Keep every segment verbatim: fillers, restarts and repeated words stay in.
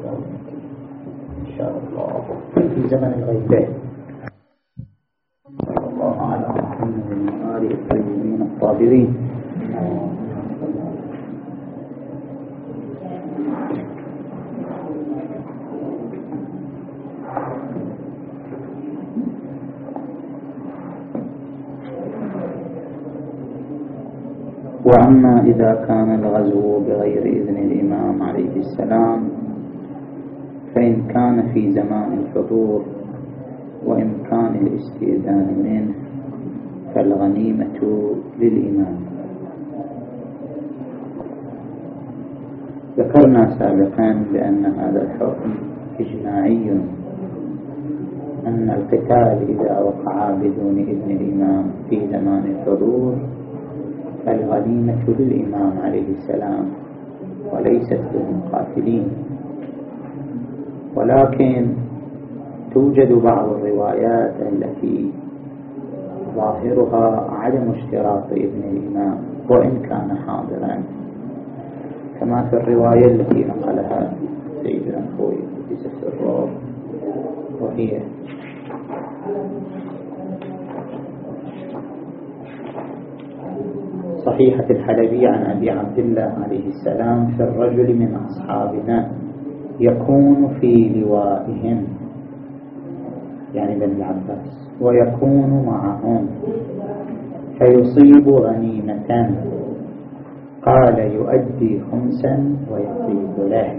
إن شاء الله في زمن الغيبة. صلى الله على محمد وآله الطيبين الطاهرين. وأما إذا كان الغزو بغير إذن الإمام عليه السلام فإن كان في زمان الحضور وإمكان الاستئذان منه فالغنيمة للإمام. ذكرنا سابقا بأن هذا الحكم إجماعي، أن القتال إذا وقع بدون إذن الإمام في زمان الحضور فالغنيمة للإمام عليه السلام وليست للمقاتلين. ولكن توجد بعض الروايات التي ظاهرها عدم اشتراط إذن الإمام وإن كان حاضرا، كما في الرواية التي نقلها سيدنا الخوي قدس سره، وهي صحيحة الحلبي عن أبي عبد الله عليه السلام في الرجل من أصحابنا يكون في لوائهم، يعني بن العباس، ويكون معهم فيصيب غنيمة، قال يؤدي خمسا ويطيب له.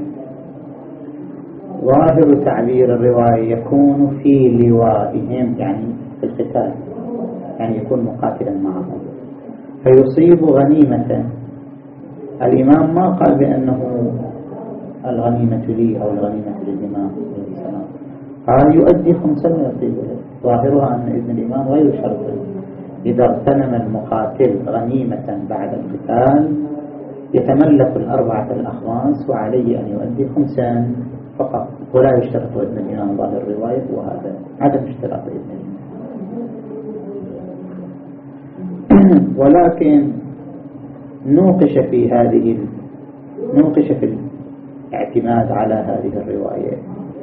ظاهر تعبير الرواية يكون في لوائهم يعني في القتال، يعني يكون مقاتلا معهم فيصيب غنيمة. الإمام ما قال بأنه الغنيمة لي أو الغنيمة للإمام، قال يؤدي خمسا ويطيب له. ظاهرها أن إذن الإمام غير شرط. إذا اغتنم المقاتل غنيمة بعد القتال يتملك الأربعة الأخماس وعليه أن يؤدي خمسا فقط، ولا يشترط إذن الإمام. ظاهر الرواية وهذا عدم اشتراط إذن الإمام. ولكن نوقش في هذه نوقش في الاعتماد على هذه الرواية.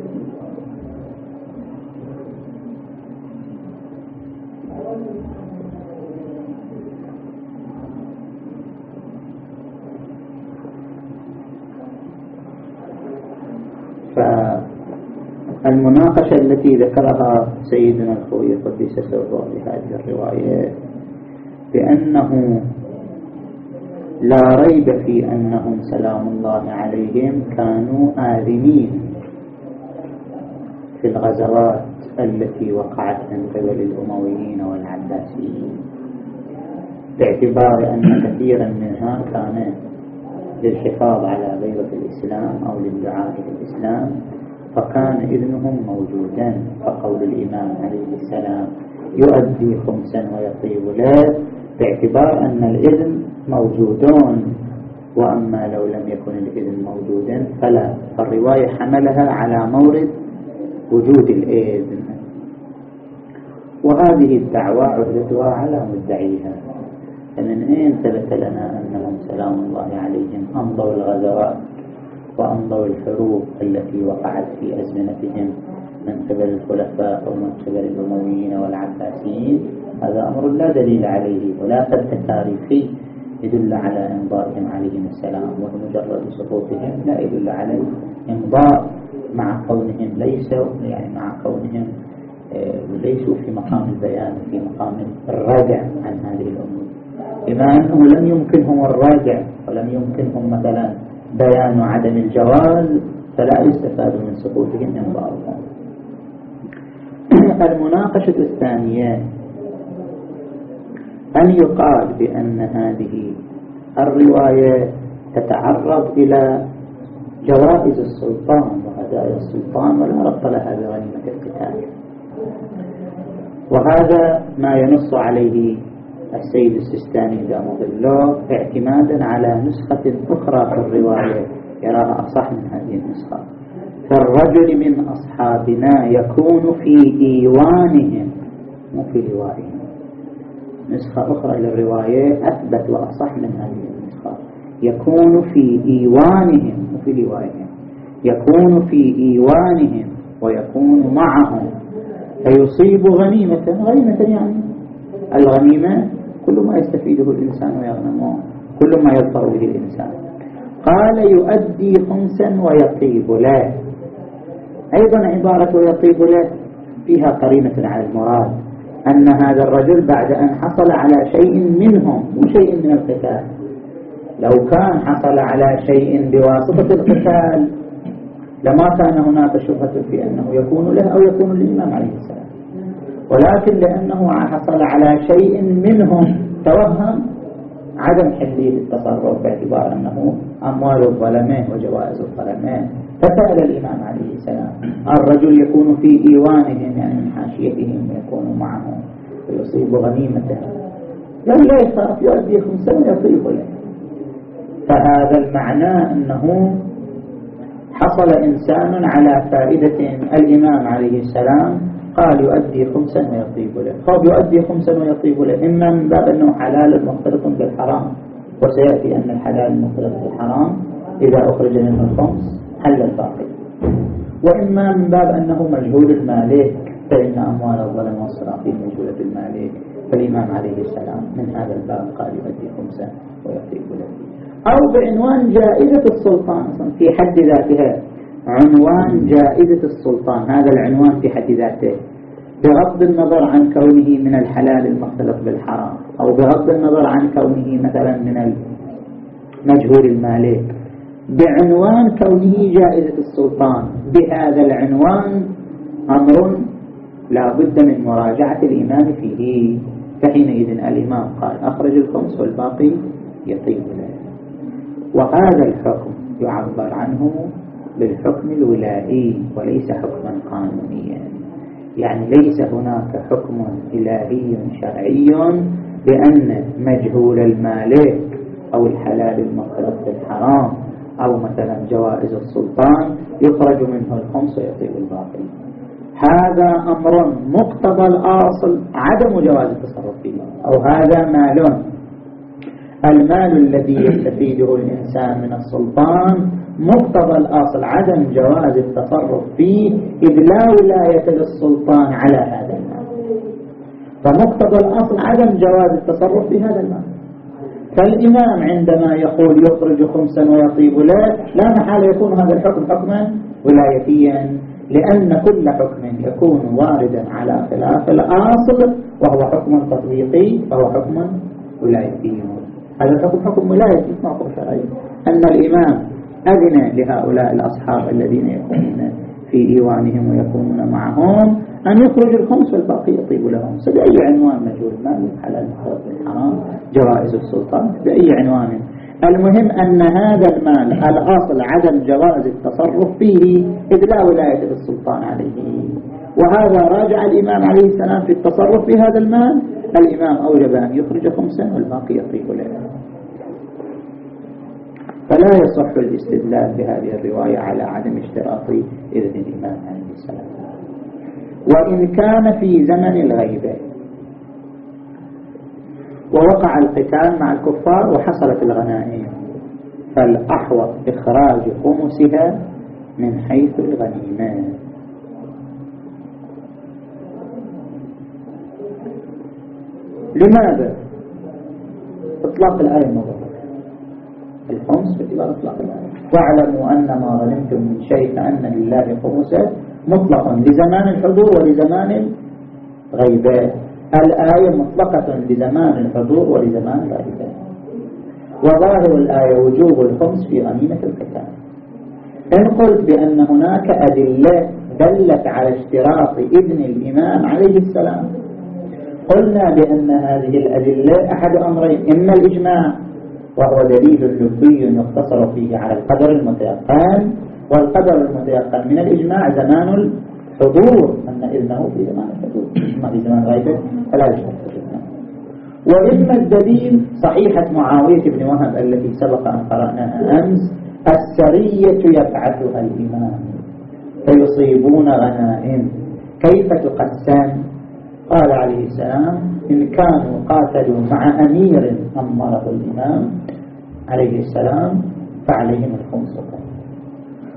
فالمناقشة التي ذكرها سيدنا الخوي قدس سره بهذه الرواية بأنه لا ريب في أنهم سلام الله عليهم كانوا آذنين في الغزوات التي وقعت من قبل الأمويين والعباسيين، باعتبار أن كثيرا منها كان للحفاظ على بيضة الإسلام أو للدعاء إلى الإسلام، فكان إذنهم موجودا. فقول الإمام عليه السلام يؤدي خمسا ويطيب له باعتبار أن الإذن موجودون، وأما لو لم يكن الإذن موجودا فلا. فالرواية حملها على مورد وجود الإذن، وهذه الدعوة عهدتها على مدعيها. فمن أين ثبت لنا أنهم سلام الله عليهم أمضوا الغزوات وأمضوا الحروب التي وقعت في أزمنتهم من قبل الخلفاء أو من قبل الأمويين والعباسيين؟ هذا أمر لا دليل عليه ولا ثبت تاريخي يدل على إمضائهم عليهم السلام، ومجرد سقوطهم لا يدل على الإمضاء، مع كونهم ليسوا يعني مع كونهم ليسوا في مقام البيان، في مقام الراجع عن هذه الأمور. بما أنه لم يمكنهم الراجع ولم يمكنهم مثلا بيان عدم الجواز فلا يستفاد من سقوطهم إمضاءهم. المناقشة الثانية أن يقال بأن هذه الرواية تتعرض إلى جوائز السلطان وهدايا السلطان ولا ربط لها بغنيمة القتال، وهذا ما ينص عليه السيد السيستاني دام ظله اعتمادا على نسخة أخرى في الرواية يراها أصح من هذه النسخة. فالرجل من أصحابنا يكون في إيوانهم مو في لوائهم. نسخة أخرى للرواية أثبت وأصح من هذه النسخة، يكون في إيوانهم مو في لوائهم، يكون في إيوانهم ويكون معهم فيصيب غنيمة. غنيمة يعني الغنيمة كل ما يستفيده الإنسان ويغنمه، كل ما يظفر به الإنسان. قال يؤدي خمسا ويطيب له. أيضا عبارة ويطيب له فيها قرينة على المراد، أن هذا الرجل بعد أن حصل على شيء منهم وشيء من القتال، لو كان حصل على شيء بواسطة القتال لما كان هناك شبهة في أنه يكون له أو يكون للإمام عليه السلام، ولكن لأنه حصل على شيء منهم توهم عدم حلية التصرف باعتبار أنه أموال الظلمين وجوائز الظلمين، فسأل الإمام عليه السلام الرجل يكون في إيوانهم يعني من حاشيتهم ويكون معهم ويصيب غنيمته، لم لا يخاف يؤدي خمسا ويطيب له. فهذا المعنى أنه حصل إنسان على فائدة الإمام عليه السلام قال يؤدي خمسا ويطيب له. قال يؤدي خمسا ويطيب له إما من باب أنه حلال مختلط بالحرام، وسيأتي أن الحلال المختلط بالحرام إذا أخرج منه الخمس حل الباقي، وإما من باب أنه مجهول المالك، فإن أموال الظلم والصراقين مجهولة المالك، فالإمام عليه السلام من هذا الباب قال يؤدي خمسا ويطيب له. أو بعنوان جائزة السلطان في حد ذاتها، عنوان جائزة السلطان، هذا العنوان في حد ذاته بغض النظر عن كونه من الحلال المختلط بالحرام، أو بغض النظر عن كونه مثلا من مجهول المالك، بعنوان كونه جائزة السلطان، بهذا العنوان أمر لا بد من مراجعة الإمام فيه. فحينئذ الإمام قال أخرج الخمس والباقي يطيب له. وهذا الحكم يعبر عنه بالحكم الولائي وليس حكما قانونيا، يعني ليس هناك حكم إلهي شرعي بأن مجهول المالك أو الحلال المختلط بالحرام أو مثلا جوائز السلطان يخرج منه الخمس ويطيب الباقي. هذا أمر مقتضى الأصل عدم جواز التصرف فيه، أو هذا مال، المال الذي يستفيده الإنسان من السلطان مقتضى الأصل عدم جواز التصرف فيه، إذ لا ولاية للسلطان على هذا المال، فمقتضى الأصل عدم جواز التصرف في هذا المال. فالإمام عندما يقول يخرج خمسا ويطيب له لا محال يكون هذا الحكم حكما ولايتيا، لأن كل حكم يكون واردا على خلاف الأصل وهو حكم تطبيقي فهو حكم ولايتي. هذا الحكم حكم ولايتي ما هو شرعي، أن الإمام أذن لهؤلاء الأصحاب الذين يكونون في إيوانهم ويكونون معهم أن يخرج الخمس والباقي يطيب لهم، بأي عنوان، مجهول المال، حلال الحرام، جوائز السلطان، بأي عنوان. المهم أن هذا المال الأصل عدم جواز التصرف فيه إذ لا ولاية للسلطان عليه، وهذا راجع الإمام عليه السلام في التصرف في هذا المال. الإمام أوجب أن يخرج خمسا والباقي يطيب له. فلا يصح الاستدلال بهذه الرواية على عدم اشتراط إذن الإمام عليه السلام. وإن كان في زمن الغيبة ووقع القتال مع الكفار وحصلت الغنائم، فالأحوط إخراج خمسها من حيث الغنيمة. لماذا؟ إطلاق الآية المباركة، الخمس باعتبار إطلاق الآية. واعلموا أن ما غنمتم من شيء فأن لله خمسه مطلقا لزمان الحضور ولزمان الغيبة. الآية مطلقة لزمان الحضور ولزمان الغيبة، وظاهر الآية وجوب الخمس في غنيمة القتال. إن قلت بأن هناك أدلة دلت على اشتراط إذن الإمام عليه السلام، قلنا بأن هذه الأدلة أحد أمرين: إما الإجماع وهو دليل لفظي يقتصر فيه على القدر المتيقن، والقدر المتيقن من الإجماع زمان الحضور، أن إذنه في زمان الحضور، ما في زمان غيبه فلا يشترط إذنه. وإما الدليل صحيحة معاوية بن وهب التي سبق أن قرأناها أمس: السرية يبعثها الإمام فيصيبون غنائم، كيف تقسم؟ قال عليه السلام: إن كانوا قاتلوا مع أمير أمره الإمام عليه السلام فعليهم الخمس.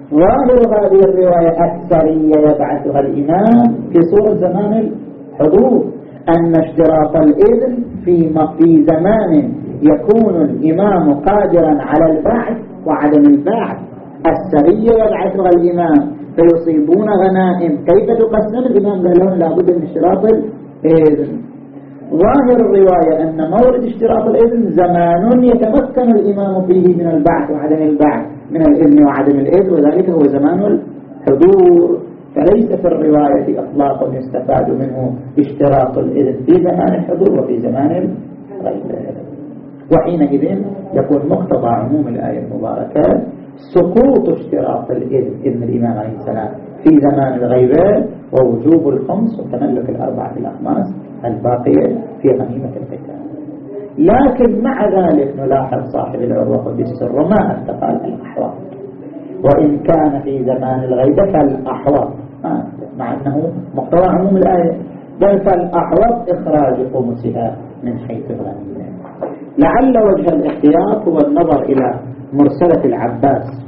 ظاهر هذه الرواية السرية يبعثها الإمام في صورة زمان الحضور، أن اشتراط الإذن في في زمان يكون الإمام قادرا على البعث وعدم البعث. السرية يبعثها الإمام فيصيبون غنائم، كيف تقسم؟ الإمام قال لهم لابد من اشتراط الإذن. ظاهر الرواية أن مورد اشتراط الإذن زمان يتمكن الإمام فيه من البعث وعدم البعث، من الإذن وعدم الإذن، وذلك هو زمان الحضور. فليس في الرواية إطلاق يستفاد منه اشتراط الإذن في زمان الحضور وفي زمان الغيبة. وحينئذ يكون مقتضى عموم الآية المباركة سقوط اشتراط الإذن إذن الإمام عليه السلام في زمان الغيبة، ووجوب الخمس وتملك الأربعة الأخماس الباقية في غنيمة القتال. لكن مع ذلك نلاحظ صاحب العروة بالسر ما استقال الأحوال، وإن كان في زمان الغيبة فالأحوط، مع أنه مقتضى عموم الآية، بل فالأحوط إخراج خمسها من حيث الغنيمة. لعل وجه الاحتياط هو النظر إلى مرسلة العباس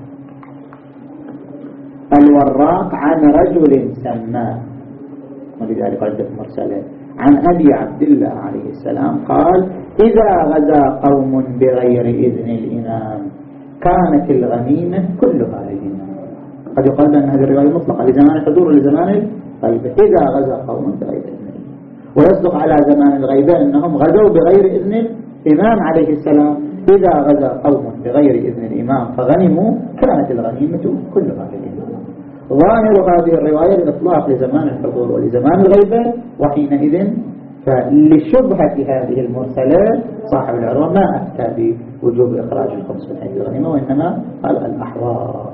الوراق عن رجل سماه، ولذلك عدت مرسلة عن أبي عبد الله عليه السلام قال: إذا غزا قوم بغير إذن الإمام كانت الغنيمة كلها للإمام. قد يقال أن هذه الرواية مطلقة لزمان الحضور ولزمان الغيبة. إذا غزا قوم بغير إذن الإمام، ويصدق على زمان الغيبة أنهم غزوا بغير إذن الإمام عليه السلام. إذا غزا قوم بغير إذن الإمام فغنموا كانت الغنيمة كلها للإمام. ظاهر هذه الرواية الإطلاق لزمان الحضور ولزمان الغيبة، وحينئذ فلشبهة هذه المرسلات صاحب العروة ما أتى بوجوب إخراج الخمس من حيث الغنيمة، وإنما قال الأحوال.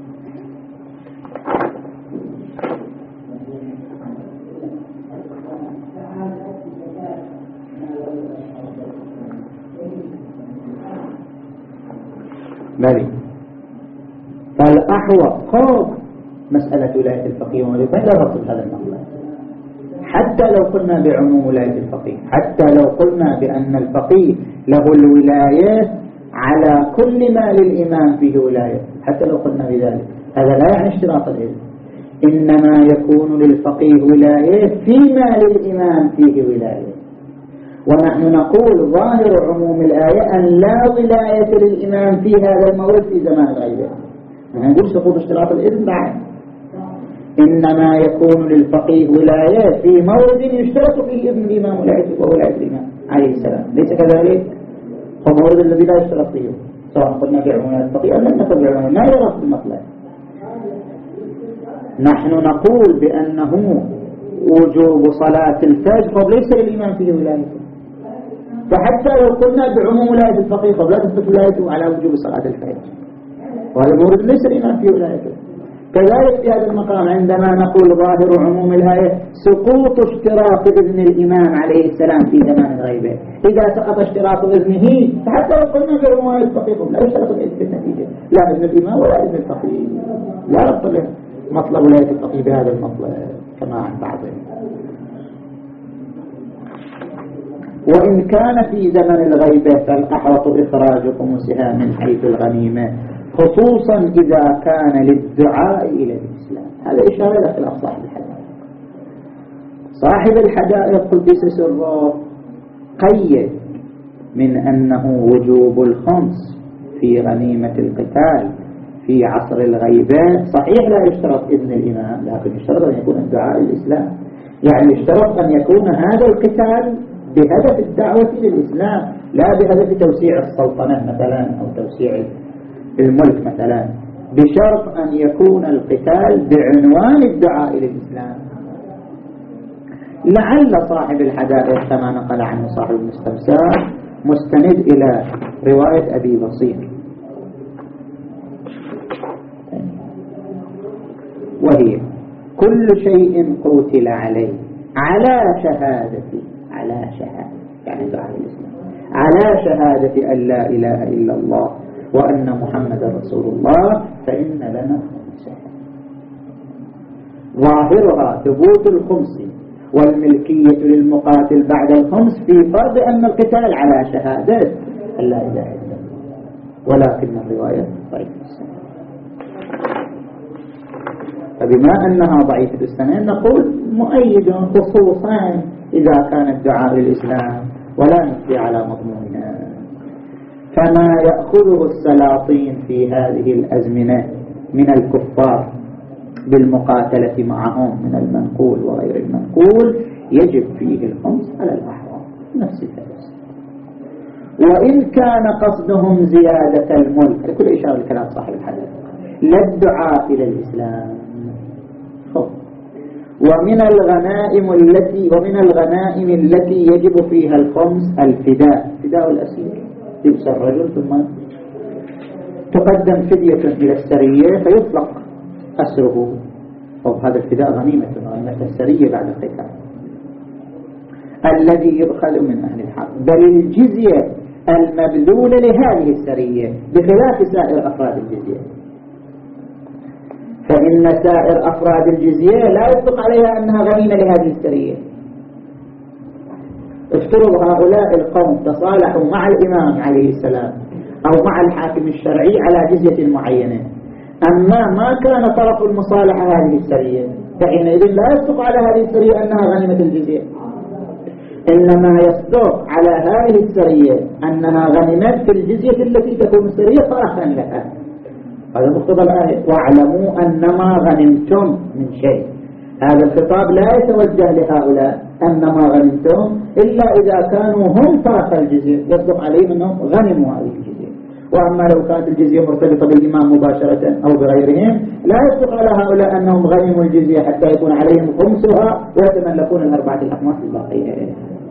بلي فالأحوط قوم مسألة ولاية الفقيه ومدرسة لا ربط هذا المطلب، حتى لو قلنا بعموم ولاية الفقيه، حتى لو قلنا بأن الفقيه له الولاية على كل ما للإمام فيه ولاية، حتى لو قلنا بذلك هذا لا يعني اشتراط الإذن، إنما يكون للفقيه ولاية فيما للإمام فيه ولاية. ونحن نقول ظاهر عموم الآية أن لا ولاية للإمام في هذا المورد في زمان الغيبة، نقول سقوط اشتراط الإذن بعد، إنما يكون للفقيه ولاية في مورد يشترط فيه ابن الإمام ولايته وولاية الإمام عليه السلام، ليس كذلك؟ هو مورد الذي لا يشترط فيه، سواء قلنا بعموم الفقيه أو لم نقل بعموم، ما يرى في المطلب. نحن نقول بأنه وجوب صلاة الفجر ليس للإمام فيه ولايته، فحتى لو قلنا بعموم ولاية الفقيه لا تثبت ولايته على وجوب صلاة الفجر، وهذا المورد ليس الإمام فيه ولايته. كذلك في هذا المقام عندما نقول ظاهر عموم الآية سقوط اشتراط إذن الإمام عليه السلام في زمان الغيبة، إذا سقط اشتراط إذنه فحتى لو قلنا بعموم ولاية الفقيه لا يشترط الإذن بالنتيجة، لا إذن الإمام ولا إذن الفقيه، لا ربط له مطلب ولاية الفقيه بهذا المطلب كما عن بعضهم. وإن كان في زمن الغيبة فالأحوط إخراج خمسها من حيث الغنيمة، خصوصا إذا كان للدعاء إلى الإسلام. هذا إشارة إلى خلاف صاحب الحدائق. صاحب الحدائق قدس سره قيد من أنه وجوب الخمس في غنيمة القتال في عصر الغيبة صحيح لا يشترط إذن الإمام، لكن يشترط أن يكون الدعاء للإسلام، يعني يشترط أن يكون هذا القتال بهدف الدعوة للإسلام لا بهدف توسيع السلطنة مثلا أو توسيع الملك مثلا، بشرط أن يكون القتال بعنوان الدعاء للإسلام. لعل صاحب الحدائق كما نقل عنه صاحب المستمساك مستند إلى رواية أبي بصير، وهي كل شيء قتل عليه على شهادة على شهادة يعني دعاء الإسلام على شهادة أن لا إله إلا الله وأن محمد رسول الله فإن لنا خمسة. ظاهرها ثبوت الخمس والملكية للمقاتل بعد الخمس في فرض أن القتال على شهادة أن لا إله إلا الله، ولكن الرواية طيب. فبما أنها ضعيفة السند نقول مؤيد خصوصا إذا كان الدعاء للإسلام ولا نفتي على مضمونها. فما يأخذه السلاطين في هذه الأزمنة من الكفار بالمقاتلة معهم من المنقول وغير المنقول يجب فيه الخمس على الأحرار نفس الثلاث. وإن كان قصدهم زيادة الملك، كل إشارة الكلام صاحب الحدث، لا الدعاء إلى الإسلام. ومن الغنائم التي ومن الغنائم التي يجب فيها الخمس الفداء، فداء الأسير، يبصر الرجل ثم تقدم فدية إلى السرية فيطلق أسره، وهذا الفداء غنيمة غنيمة السرية بعد القتال الذي يؤخذ من أهل الحرب، بل الجزية المبذولة لهذه السرية بخلاف سائر أفراد الجزية. فإن سائر أفراد الجزية لا يطلق عليها أنها غنيمة لهذه السرية. افترض هؤلاء القوم تصالحوا مع الإمام عليه السلام أو مع الحاكم الشرعي على جزية معينة، أما ما كان طرف المصالحة هذه السرية فحينئذ لا يصدق على هذه السرية أنها غنيمة الجزية، إنما يصدق على هذه السرية أنها غنيمة في الجزية التي تكون السرية طرفا لها. هذا مقتضى الآية، واعلموا أنما غنمتم من شيء. هذا الخطاب لا يتوجه لهؤلاء أنما غنمتم إلا إذا كانوا هم طرف الجزية، يصدق عليهم أنهم غنموا هذه الجزية. وأما لو كانت الجزية مرتبطة بالإمام مباشرة أو بغيرهم لا يصدق على هؤلاء أنهم غنموا الجزية حتى يكون عليهم خمسها ويتملكون الأربعة الأخماس الباقية،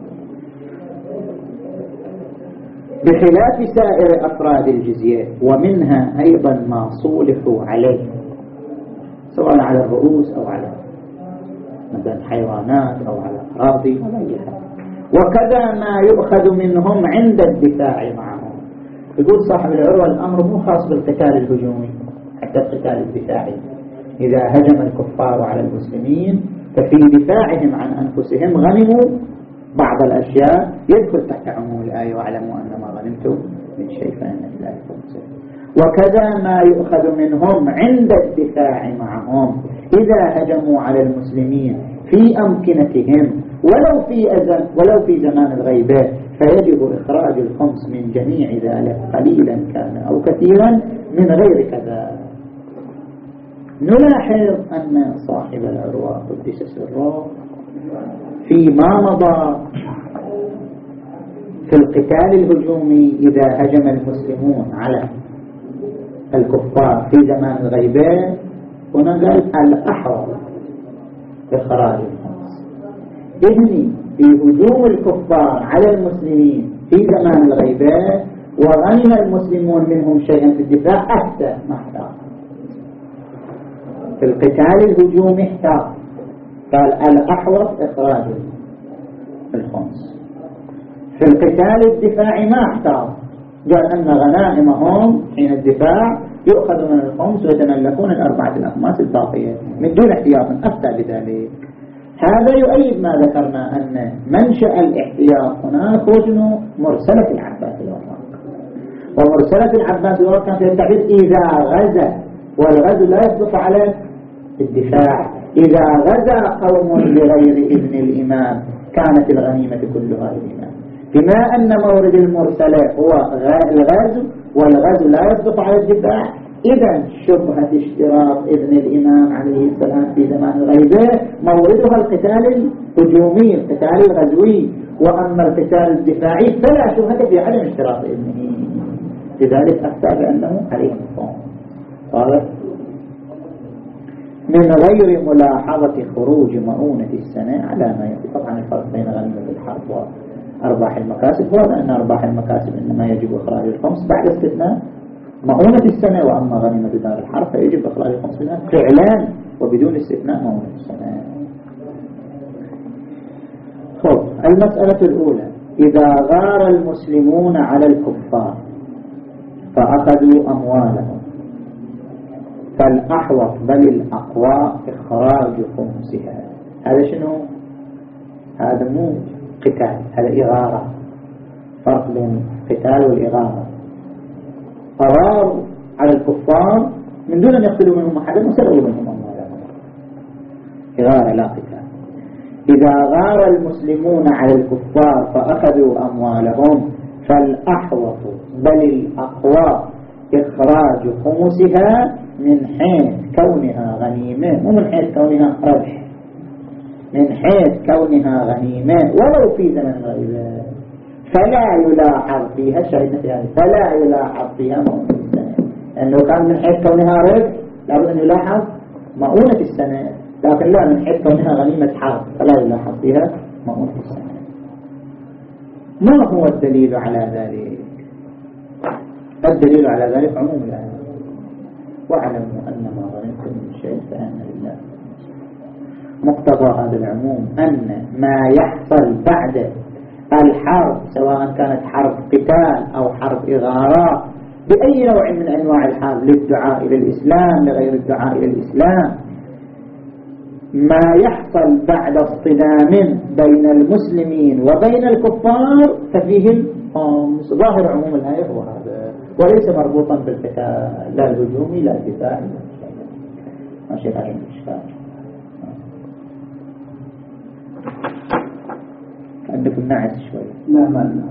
بخلاف سائر أفراد الجزية. ومنها أيضا ما صولحوا عليه سواء على الرؤوس أو على مثلا حيوانات أو على أراضي أو أي حاجة. وكذا ما يؤخذ منهم عند الدفاع معهم. يقول صاحب العروة الأمر مو خاص بالقتال الهجومي، حتى القتال الدفاعي إذا هجم الكفار على المسلمين ففي دفاعهم عن أنفسهم غنموا بعض الأشياء يدخل تحت عموم الآية واعلموا أن ما غنمتم من شيء فإن لله خمسه. وكذا ما يؤخذ منهم عند الدفاع معهم إذا هجموا على المسلمين في أمكنتهم ولو في أزم ولو في زمان الغيبة فيجب إخراج الخمس من جميع ذلك قليلا كان أو كثيرا من غير كذا. نلاحظ أن صاحب العروة قدس سره فيما مضى في القتال الهجومي إذا هجم المسلمون على الكفار في زمان الغيبة هنا قال الأحرى إخراج الخمس. إذن في هجوم الكفار على المسلمين في زمان الغيبة وغنم المسلمون منهم شيئا في الدفاع حتى ما احتاط. في القتال الهجومي احتاط قال الأحوط إخراج الخمس. في القتال الدفاعي ما احتاط، قال أن غنائمهم حين الدفاع يؤخذ من الخمس ويتملكون الأربعة الأخماس الباقية من دون احتياط. أفتى بذلك. هذا يؤيد ما ذكرنا أن منشأ الاحتياط هنا خرج مرسلة العباس الوراق، ومرسلة العباس الوراق كان في التعبير إذا غزا، والغزو لا يصدق على الدفاع. إذا غزا قوم بغير إذن الإمام كانت الغنيمة كلها للإمام. بما أن مورد المرسلة هو الغزو والغزو لا يصدق على الدفاع، إذا شبهة اشتراط إذن الإمام عليه السلام في زمان الغيبة موردها القتال الهجومي القتال الغزوي، وأما القتال الدفاعي فلا شبهة في عدم اشتراط إذنه، لذلك أفتى بأنه عليه الصوم. واضح؟ من غير ملاحظة خروج مؤونة السنة على ما يأتي. طبعا الفرق بين غنيمة الحرب وأرباح المكاسب هو أن أرباح المكاسب إنما يجب إخراج الخمس بعد استثناء مؤونة السنة، وأما غنيمة دار الحرب فيجب إخراج الخمس منها فعلا وبدون استثناء مؤونة السنة. خب المسألة الأولى، إذا غار المسلمون على الكفار فأخذوا أموالهم فالأحوط بل الأقوى إخراج خمسها. هذا شنو؟ هذا مو قتال، هذا إغارة. فرق بين القتال والإغارة. أغاروا على الكفار من دون أن يقتلوا منهم أحدا وسرقوا منهم أموالهم غارة لا قتال. إذا غار المسلمون على الكفار فأخذوا أموالهم فالأحوط بل الأقوى إخراج خمسها من حيث كونها غنيمة، مو من حيث كونها ربح، من حيث كونها غنيمة ولو في زمن غيبة، فلا يلاحظ فيها شيء يعني فلا يلاحظ فيها مؤونة السنة، لأنه كان من حيث كونها ربح لابد أن يلاحظ مؤونة السنة، لكن لا من حيث كونها غنيمة حرب فلا يلاحظ فيها مؤونة السنة. ما هو الدليل على ذلك؟ الدليل على ذلك عموم الآية: واعلموا أن ما غنمتم من شيء فأن لله. مقتضى هذا العموم أن ما يحصل بعد الحرب سواء كانت حرب قتال أو حرب إغارات بأي نوع من أنواع الحرب، للدعاء إلى الإسلام لغير الدعاء إلى الإسلام، ما يحصل بعد اصطدام بين المسلمين وبين الكفار ففيه الخمس. ظاهر عموم الآية هو هذا، وليس مربوطا بالقتال لا الهجومي لا الدفاعي. ماشي هذا الإشكال. عندكم نعس شوي؟ لا ما لا.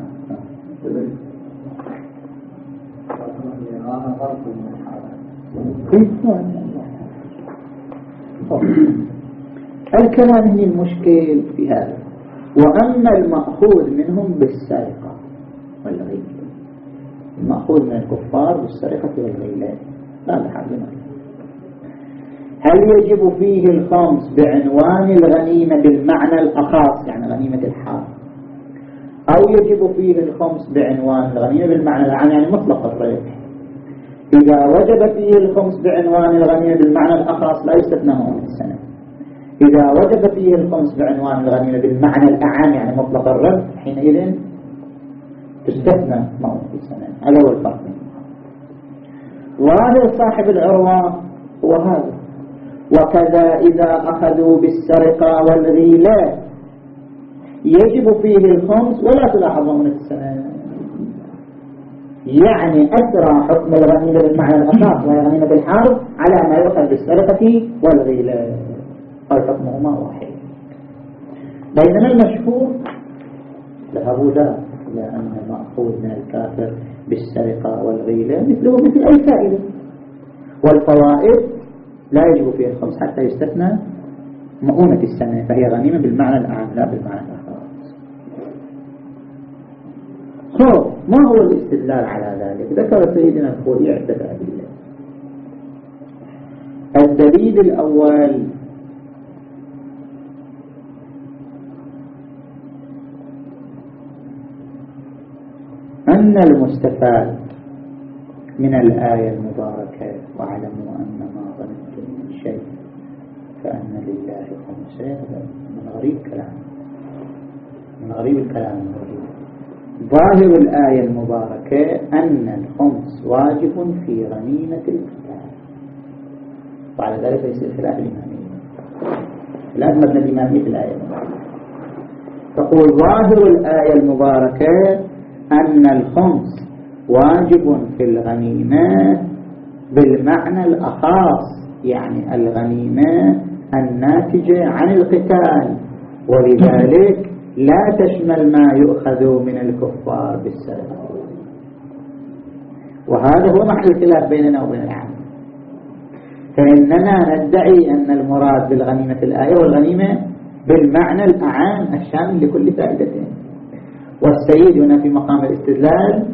الكلام هي المشكل في هذا. وأما المأخوذ منهم بالسرقة والغيلة، المأخوذ من الكفار بالسرقة والغيلة هذا حالنا. هل يجب فيه الخمس بعنوان الغنيمة بالمعنى الأخاص يعني غنيمة الحرب، أو يجب فيه الخمس بعنوان الغنيمة بالمعنى العام يعني مطلق الربح؟ إذا وجب فيه الخمس بعنوان الغنيمة بالمعنى الأخاص لا يستثنى مؤونة السنة. إذا وجب فيه الخمس بعنوان الغنيمة بالمعنى الأعام يعني مطلق الربح حينئذ تستثنى مؤونة السنة. هذا هو الفرق. ظاهر صاحب العروة هو هذا. وكذا إذا أخذوا بالسرقة والغيلة يجب فيه الخمس ولا تلاحظ مؤونة السنة، يعني أسرى حكم الغنيمة بالمعنى الأساس وهي غنيمة الحرب على ما يؤخذ بالسرقة والغيلة، فالحكمهما واحد. بينما المشهور ذهبوا لا لأن مأخوذ من الكافر بالسرقة والغيلة مثله مثل أي فائدة، والفوائد لا يجب فيها الخمس حتى يستثنى مؤونة السنة، فهي غنيمة بالمعنى الأعام لا بالمعنى الأخاص. خب ما هو الاستدلال على ذلك؟ ذكر سيدنا الخوئي عدة أدلة. الدليل الأول أن المستفاد من الآية المباركة واعلموا أن ما ظننتم من شيء فأن لله خمسه من غريب كلام من غريب الكلام الموجود. ظاهر الآية المباركة أن الخمس واجب في غنيمة القتال، وعلى ذلك يصير خلاف الإمامية. خلاف مبنى الإمامية في الآية المباركة. تقول ظاهر الآية المباركة أن الخمس واجب في الغنيمة بالمعنى الأخاص يعني الغنيمة الناتجة عن القتال، ولذلك لا تشمل ما يؤخذ من الكفار بالسرقة. وهذا هو محل الخلاف بيننا وبين العامة. فإننا ندعي أن المراد بالغنيمة الآية والغنيمة بالمعنى الأعام الشامل لكل فائدتين، والسيد هنا في مقام الاستدلال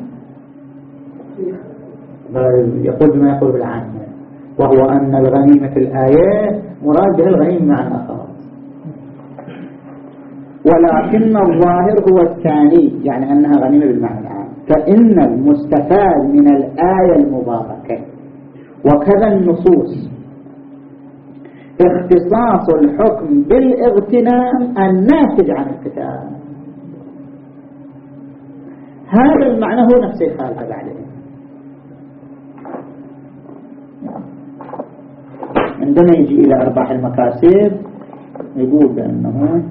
يقول بما يقول بالعامة، وهو أن الغنيمة الآية مراد بها الغنيمة معنى خاص، ولكن الظاهر هو الثاني يعني أنها غنيمة بالمعنى العام. فإن المستفاد من الآية المباركة وكذا النصوص اختصاص الحكم بالاغتنام الناتج عن القتال. هذا المعنى هو نفس الخالفة بعدين. عندما يجي إلى أرباح المكاسب يقول بأنه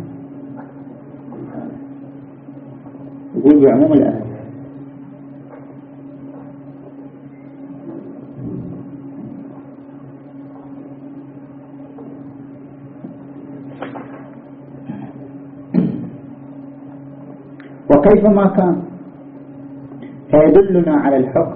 يقول بعموم الآية وكيفما كان فيدلنا على الحكم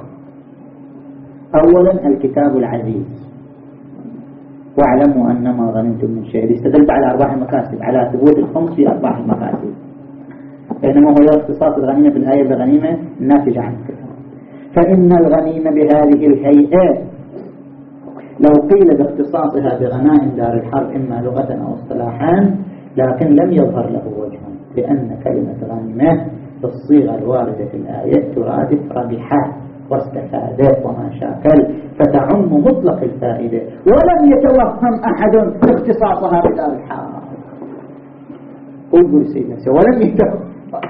أولا الكتاب العزيز، واعلموا أن ما غنمتم من شيء، استدلت على أرباح المكاسب، على ثبوت الخمس في أرباح المكاسب، بينما هو اختصاص الغنيمة في الآية بغنيمة الناتجة عن الكتاب. فإن الغنيمة بهذه الهيئة لو قيل باختصاصها بغنائم دار الحرب إما لغة أو اصطلاحا لكن لم يظهر له وجه، لأن كلمة غنيمة بالصيغة الواردة في الآية ترادف ربحة واستفادة وما شاكل، فتعم مطلق الفائدة، ولم يتوهم أحد اختصاصها بدار الحرب. قل سيدنا ولم يتوهم،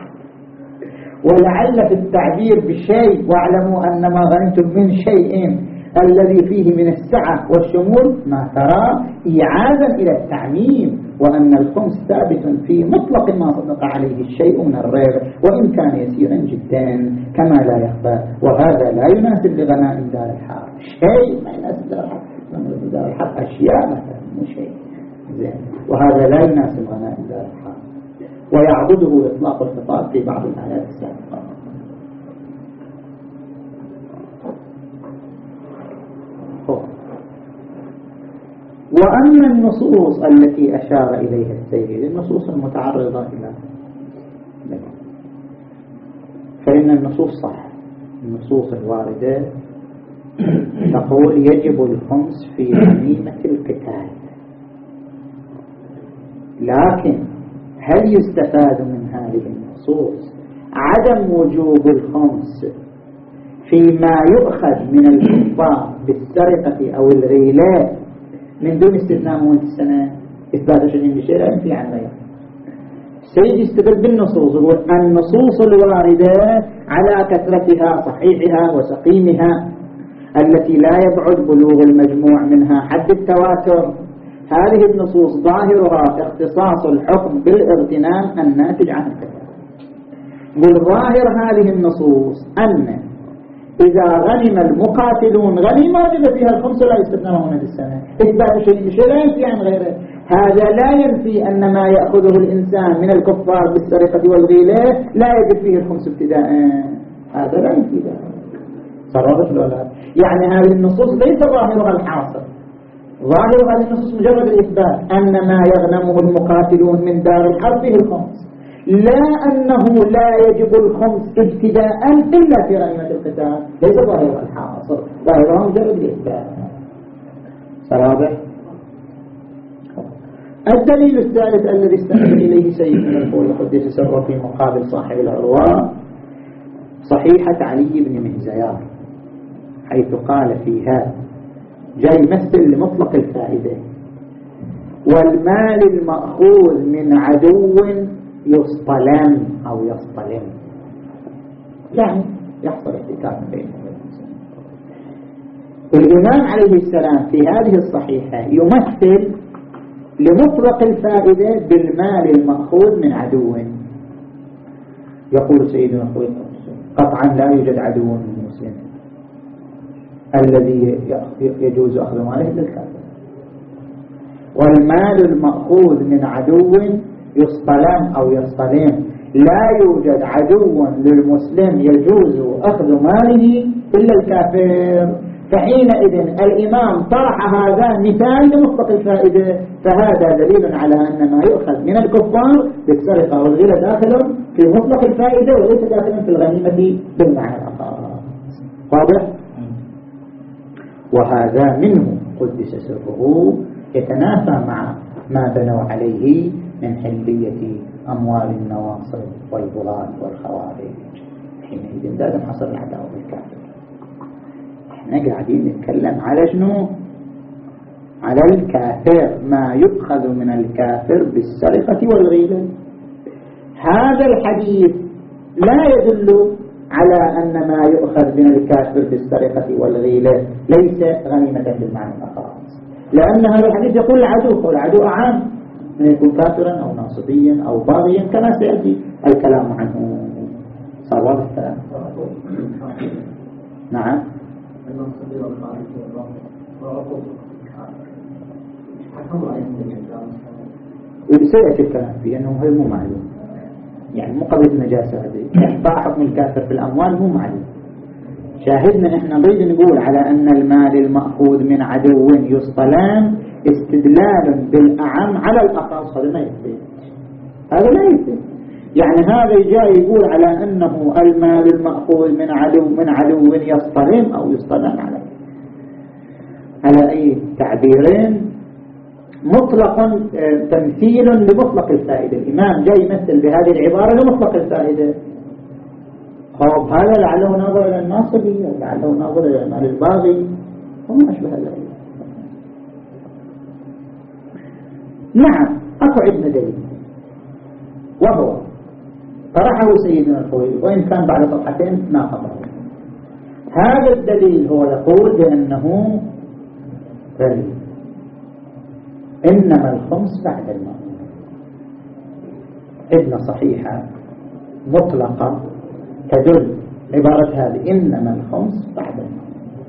ولعل في التعبير بشيء واعلموا أن ما غنمتم من شيء الذي فيه من السعة والشمول ما ترى إيعازا إلى التعميم، وأن الخمس ثابت في مطلق ما صدق عليه الشيء من الريب وإن كان يسيرا جدا كما لا يخفى، وهذا لا يناسب لغنائم دار الحرب، شيء ما يناسب دار الحرب، دار الحرب أشياء مثلا مو شيء زين، وهذا لا يناسب غنائم دار الحرب، ويعضده إطلاق الخطاب في بعض الآيات السابقة. وأما النصوص التي أشار إليها السيد، النصوص المتعرضة إلى فإن النصوص صح، النصوص الواردة تقول يجب الخمس في غنيمة القتال، لكن هل يستفاد من هذه النصوص عدم وجوب الخمس فيما يؤخذ من الكفار بالسرقة أو الغيلة من دون استثناء موت السنة؟ إثبات شيء بشيء لا ينفي عن غيره. السيد يستدل بالنصوص، النصوص الواردة على كثرتها صحيحها وسقيمها التي لا يبعد بلوغ المجموع منها حد التواتر، هذه النصوص ظاهرها اختصاص الحكم بالاغتنام الناتج عن الكتاب. والظاهر هذه النصوص أن إذا غنم المقاتلون غنيمة وجب فيها الخمس لا يستثنى من السنة، إثبات شيء بشيء لا ينفي عن غيره. هذا لا ينفي أن ما يأخذه الإنسان من الكفار بالسرقة والغيلة لا يجب فيه الخمس ابتداء، هذا لا ينفي ذلك. صرفت ولا؟ يعني هذه النصوص ليس ظاهرها الحاصل، ظاهر هذه النصوص مجرد الإثبات أن ما يغنمه المقاتلون من دار الحرب فيه الخمس، لا أنه لا يجب الخمس ابتداء إلا في غنيمة القتال، ليس ظاهرها الحاصل، ظاهرها مجرد الإثبات. صراحة الدليل الثالث الذي استند إليه سيدنا القول قدس سره في مقابل صاحب العروة صحيحة علي بن مهزيار، حيث قال فيها جاي مثل لمطلق الفائدة: والمال المأخوذ من عدو يصطلم أو يصطلم، يعني يحصل احتكاك بينه وبين المسلمين. الإمام عليه السلام في هذه الصحيحة يمثل لمطلق الفائدة بالمال المأخوذ من عدو. يقول سيدنا قطعا لا يوجد عدو من المسلم الذي يجوز أخذ ماله للكافر، والمال المأخوذ من عدو يصطلم أو يصطلم، لا يوجد عدو للمسلم يجوز أخذ ماله إلا الكافر. فحينئذ الإمام طرح هذا مثال لمطلق الفائدة، فهذا دليل على أن ما يؤخذ من الكفار بالسرقة والغيلة داخل في مطلق الفائدة وليس داخلا في الغنيمة بالمعنى الآخر. واضح؟ وهذا منه قدس سره يتنافى مع ما بنوا عليه من حلية أموال النواصب والبغاة والخوارج. حينئذ لازم حصر العداوة بالكافر. احنا قاعدين نتكلم على شنو؟ على الكافر، ما يؤخذ من الكافر بالسرقة والغيلة. هذا الحديث لا يدل على أن ما يؤخذ من الكافر بالسرقة والغيلة ليس غنيمة بالمعنى الخاص، لأن هذا الحديث يقول العدو، والعدو أعام من يكون كافرا أو ناصبيا أو باغيا كما سيأتي الكلام عنه. صواب السلام. نعم. سيأتي الكلام فيه أنه هي مو معلوم، يعني مو قضية النجاسة هذه، إحضاء حكم الكافر في الأموال مو معلوم. شاهدنا إحنا نريد نقول على أن المال المأخوذ من عدو يصطلان استدلال بالأعم على الأخص، هذا ما يثبت، هذا لا يثبت. يعني هذا جاي يقول على أنه المال المأخوذ من عدو من عدو يصطلم أو يصطلم على على أي تعبيرين مطلقا تمثيل لمطلق الفائدة. الإمام جاي يمثل بهذه العبارة لمطلق الفائدة. خب هذا لعله ناظر إلى الناصبي، لعله ناظر إلى المال الباغي وما أشبه ذلك. نعم أكو عندنا دليل، وهو طرحه سيدنا الخوئي وإن كان بعد صفحتين ناقضه. هذا الدليل هو يقول بأنه دليل إنما الخمس بعد الموت. عندنا صحيحة مطلقة تدل عبارة هذه إنما الخمس بعد الموت.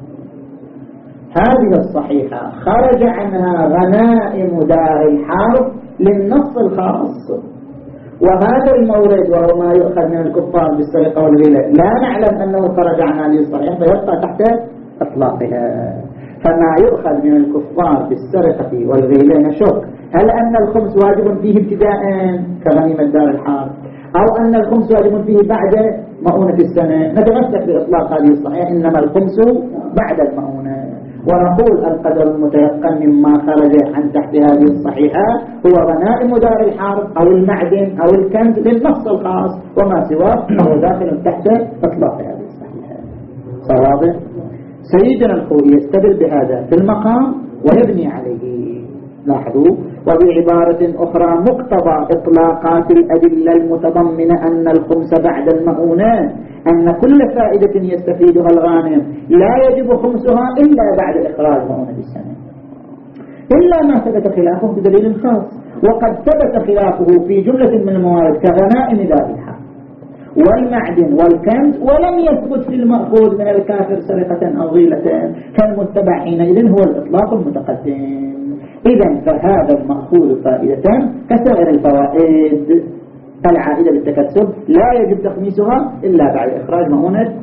هذه الصحيحة خرج عنها غنائم دار الحرب للنص الخاص، وهذا المورد وهو ما يؤخذ من الكفار بالسرقة والغيلة لا نعلم أنه خرج عن هذه الصحيحة فيبقى تحت إطلاقها. فما يؤخذ من الكفار بالسرقة والغيلة نشك هل أن الخمس واجب فيه ابتداء كغنيمة دار الحرب أو أن الخمس واجب فيه بعد مؤونة السنة. نتمسك بإطلاق هذه الصحيحة إنما الخمس بعد المؤونة، ونقول القدر المتيقن مما خرج عن تحت هذه الصحيحة هو غنائم دار الحرب أو المعدن أو الكنز للنص الخاص، وما سواه فهو داخل تحت إطلاق هذه الصحيحة. صواب. سيدنا الخوئي يستدل بهذا في المقام ويبني عليه. لاحظوا وبعبارة أخرى مقتضى إطلاقات الأدلة المتضمنة أن الخمس بعد المؤونة أن كل فائدة يستفيدها الغانم لا يجب خمسها إلا بعد إخراج مؤونة السنة، إلا ما ثبت خلافه بدليل خاص، وقد ثبت خلافه في جملة من الموارد كغنائم دار الحرب والمعدن والكنز، ولم يثبت في المأخوذ من الكافر سرقة أو غيلة كالمتبع حينئذ هو الإطلاق المتقدم. إذن فهذا المأخوذ فائدة كسائر الفوائد العائدة بالتكسب لا يجب تخميسها إلا بعد إخراج مؤونة.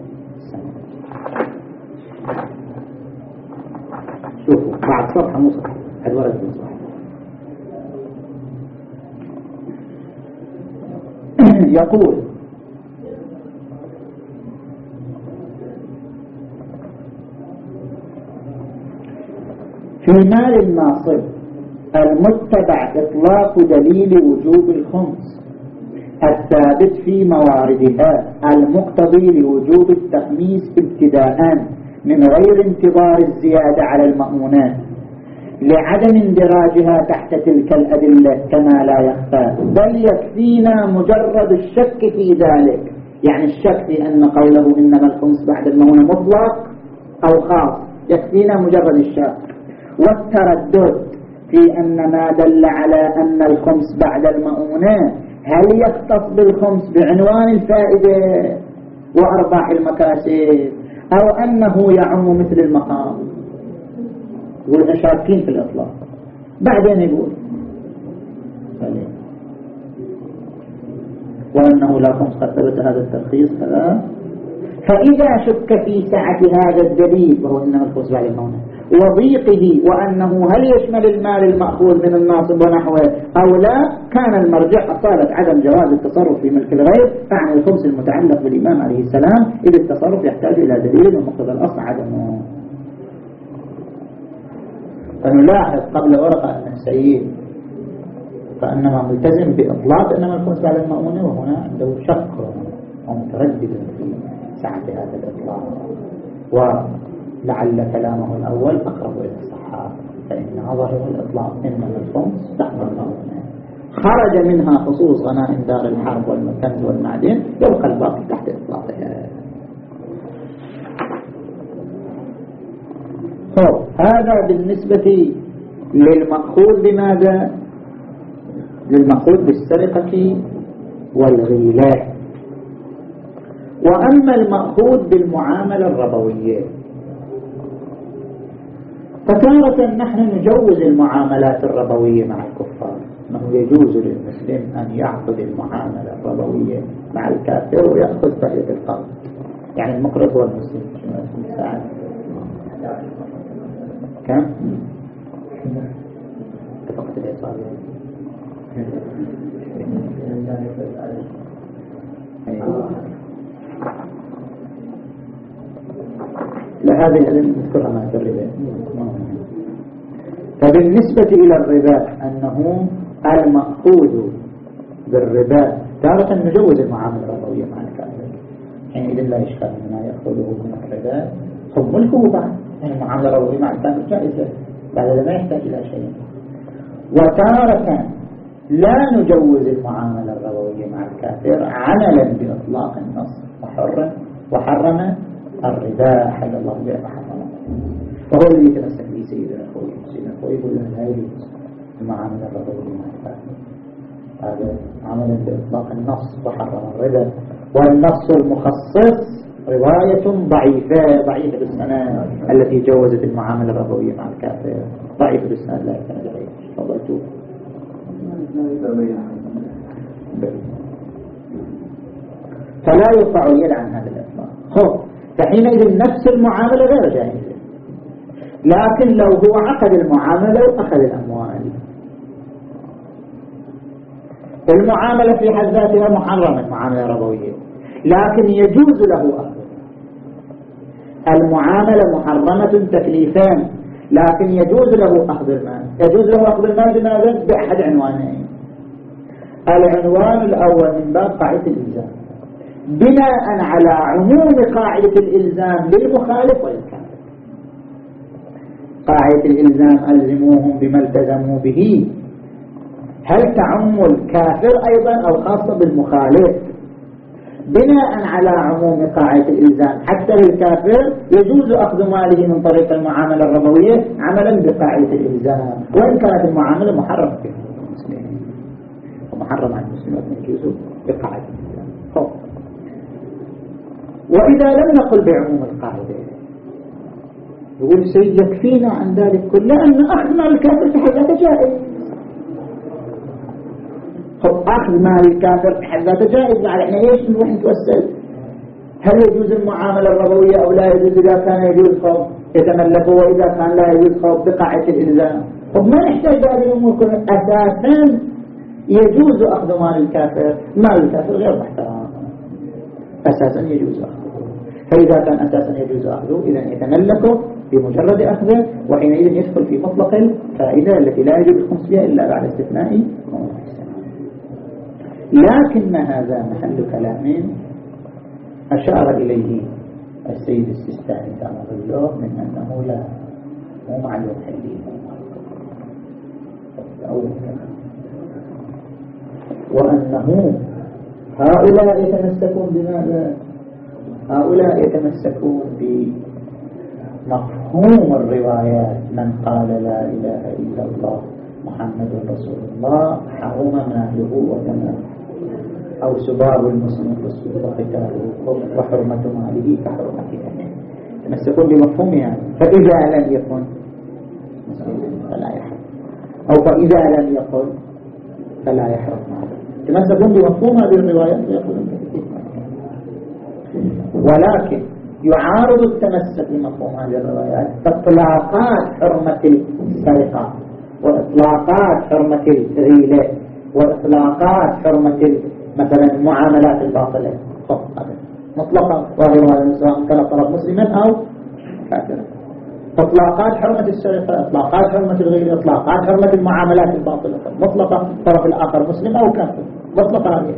شوفوا بعد صفحة مو صفحة الورد من صفحة يقول في المال الناصب المتبع إطلاق دليل وجوب الخمس الثابت في مواردها المقتضي لوجوب التخميس ابتداء من غير انتظار الزيادة على المؤونات لعدم اندراجها تحت تلك الأدلة كما لا يخفى، بل يكفينا مجرد الشك في ذلك. يعني الشك في أن قوله إنما الخمس بعد المؤونة مطلق أو خاص، يكفينا مجرد الشك والتردد في أن ما دل على أن الخمس بعد المؤونة هل يختص بالخمس بعنوان الفائدة وأرباح المكاسب أو أنه يعم مثل المقام. يقول شاكين في الإطلاق، بعدين يقول وأنه لا خمس قد ثبت هذا الترخيص فلا. فإذا شك في سعة هذا الدليل وهو إنما الخمس بعد المؤونة وضيقه وأنه هل يشمل المال المأخوذ من الناصب ونحوه أو لا، كان المرجع أصالة عدم جواز التصرف في ملك الغير عن الخمس المتعلق بالإمام عليه السلام، إذ التصرف يحتاج إلى دليل ومقتضى الأصل عدمه. فنلاحظ قبل ورقة أن السيد فأنما ملتزم بإطلاق إنما الخمس بعد المؤونة، وهنا عنده شك ومتردد في سعة هذا الإطلاق، ولعل كلامه الأول أقرب إلى الصحة، فإن ظاهر الإطلاق إنما الخمس تحت المؤونة خرج منها خصوص غنائم دار الحرب والكنز والمعدن، يبقى الباقي تحت إطلاقها. هذا بالنسبة للمأخوذ بماذا؟ للمأخوذ بالسرقة والغيلة. وأما المأخوذ بالمعاملة الربوية فتارة نحن نجوز المعاملات الربوية مع الكفار، أنه يجوز للمسلم أن يعقد المعاملة الربوية مع الكافر ويأخذ فائدة القرض. يعني المقرض هو المسلم ساعد كم؟ اتفقت الإصابة لهذه نذكرها ما في الربا. فبالنسبة إلى الربا أنه المأخوذ بالربا تارة نجوز المعاملة الربوية مع الكافر، حينئذ لا إشكال ما يأخذه من الربا هم ملكه بعد، يعني المعاملة الربوية مع الكافر جائزة بعد ما يحتاج إلى شيء. وتارة لا نجوز المعاملة الربوية مع الكافر عملا بإطلاق النص وحرم وحرم الربا حل الله بها وحرمه، وهو الذي يتمسك به سيدنا الخوي. سيدنا الخوي يقول له لا يجوز المعاملة الربوية مع الكافر، هذا عملا بإطلاق النص وحرم الربا. والنص المخصص رواية ضعيفة ضعيفة الإسناد التي جوزت المعاملة الربوية مع الكافر، ضعيفة الإسناد لا يمكن عليه. تفضلتوا. فلا يرفع اليد عن هذا الإطلاق. فحينئذ نفس المعاملة غير جائزة، لكن لو هو عقد المعاملة وأخذ الأموال، المعاملة في حد ذاتها محرمة معاملة ربوية، لكن يجوز له أخذ المعاملة محرمة تكليفان، لكن يجوز له أخذ المال. يجوز له أخذ المال بماذا؟ بأحد عنوانين. العنوان الأول من باب قاعدة الإلزام بناء على عموم قاعدة الإلزام للمخالف والكافر. قاعدة الإلزام ألزموهم بما التزموا به، هل تعم الكافر أيضا أو خاصة بالمخالف؟ بناء على عموم قاعدة الإلزام حتى للكافر يجوز أخذ ماله من طريق المعاملة الربوية عملا بقاعدة الإلزام، وإن كانت المعاملة محرمة في المسلمين ومحرم عن المسلمين يجوز بقاعدة الإلزام. وإذا لم نقل بعموم القاعدة يقول سيد يكفينا عن ذلك كله أن أخذ مال الكافر في حد ذاته جائز. أخذ مال الكافر في حد ذاته جائز، على احنا ايش نروح نتوسل؟ هل يجوز المعاملة الربوية أو لا يجوز؟ إذا كان يجوز خوف يتملكه، وإذا كان لا يجوز خوف بقاعدة الإلزام. طب ما نحتاج هذه الأمور كلها، أساسا يجوز أخذ مال الكافر. مال الكافر غير محترم، أساسا يجوز أخذه. فإذا كان أساسا يجوز أخذه إذا يتملكه بمجرد أخذه، وحينئذ يدخل في مطلق الفائدة التي لا يجوز الخمس بها إلا بعد استثناء. لكن هذا محل كلام أشار إليه السيد السيستاني كما الله من أنه لا مو معلوم حليه وأنه هؤلاء يتمسكون بماذا؟ هؤلاء يتمسكون بمفهوم الروايات من قال لا إله إلا الله محمد رسول الله حرم ماله ودمه، أو سباب المسلم فسوق وقتاله وحرمة ماله كحرمة دمه. يتمسكون بمفهومها. فإذا لم يكن فلا يحرم، أو فإذا لم يقل فلا يحرم ماله. يتمسكون بمفهوم هذه الروايات ويقولون ولكن يعارض التمسك بمفهوم هذه الروايات إطلاقات حرمة السرقة وإطلاقات حرمة الغيلة وإطلاقات حرمة مثلا المعاملات الباطلة مطلقا، وغير هذا سواء كان طرف مسلما أو كافرا. إطلاقات حرمة السرقة، إطلاقات حرمة الغيلة، إطلاقات حرمة المعاملات الباطلة مطلقا، الطرف الآخر مسلم أو كافر مطلقا هذه.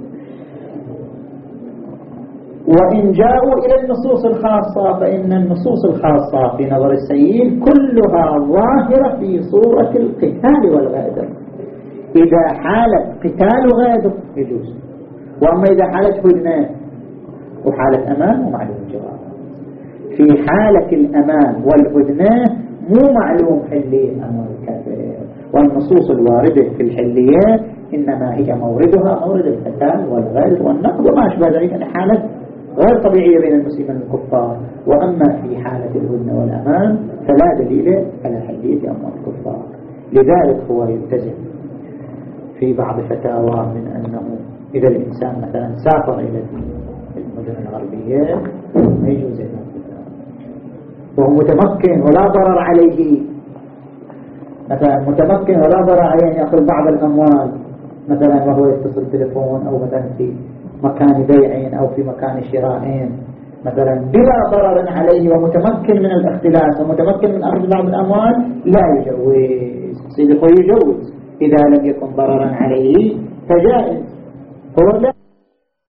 وإن جاءوا إلى النصوص الخاصة فإن النصوص الخاصة في نظر السيد كلها ظاهرة في صورة القتال والغادر. إذا حالة قتال وغادر يجوز، وأما إذا حالة هدنة وحالة أمان ومعلوم الجواب. في حالة الأمان والهدنة مو معلوم حلية أمام الكافر، والنصوص الواردة في الحلية إنما هي موردها مورد القتال والغادر والنقض وما أشبه ذلك، حالة غير طبيعية بين المسلمين والكفار. وأما في حالة الهدنة والأمان فلا دليل على حلية أموال الكفار. لذلك هو يلتزم في بعض فتاوى من أنه إذا الإنسان مثلا سافر إلى المدن الغربية ما يجوز له وهو متمكن ولا ضرر عليه، مثلا متمكن ولا ضرر عليه أن يأخذ بعض الأموال مثلا وهو يتصل تليفون أو مثلا في مكان بيع أو في مكان شراء مثلا بلا ضرر عليه ومتمكن من الاختلاس ومتمكن من أخذ بعض الأموال، لا يجوز. سيدي يجوز إذا لم يكن ضررا عليه فجائز. هو لا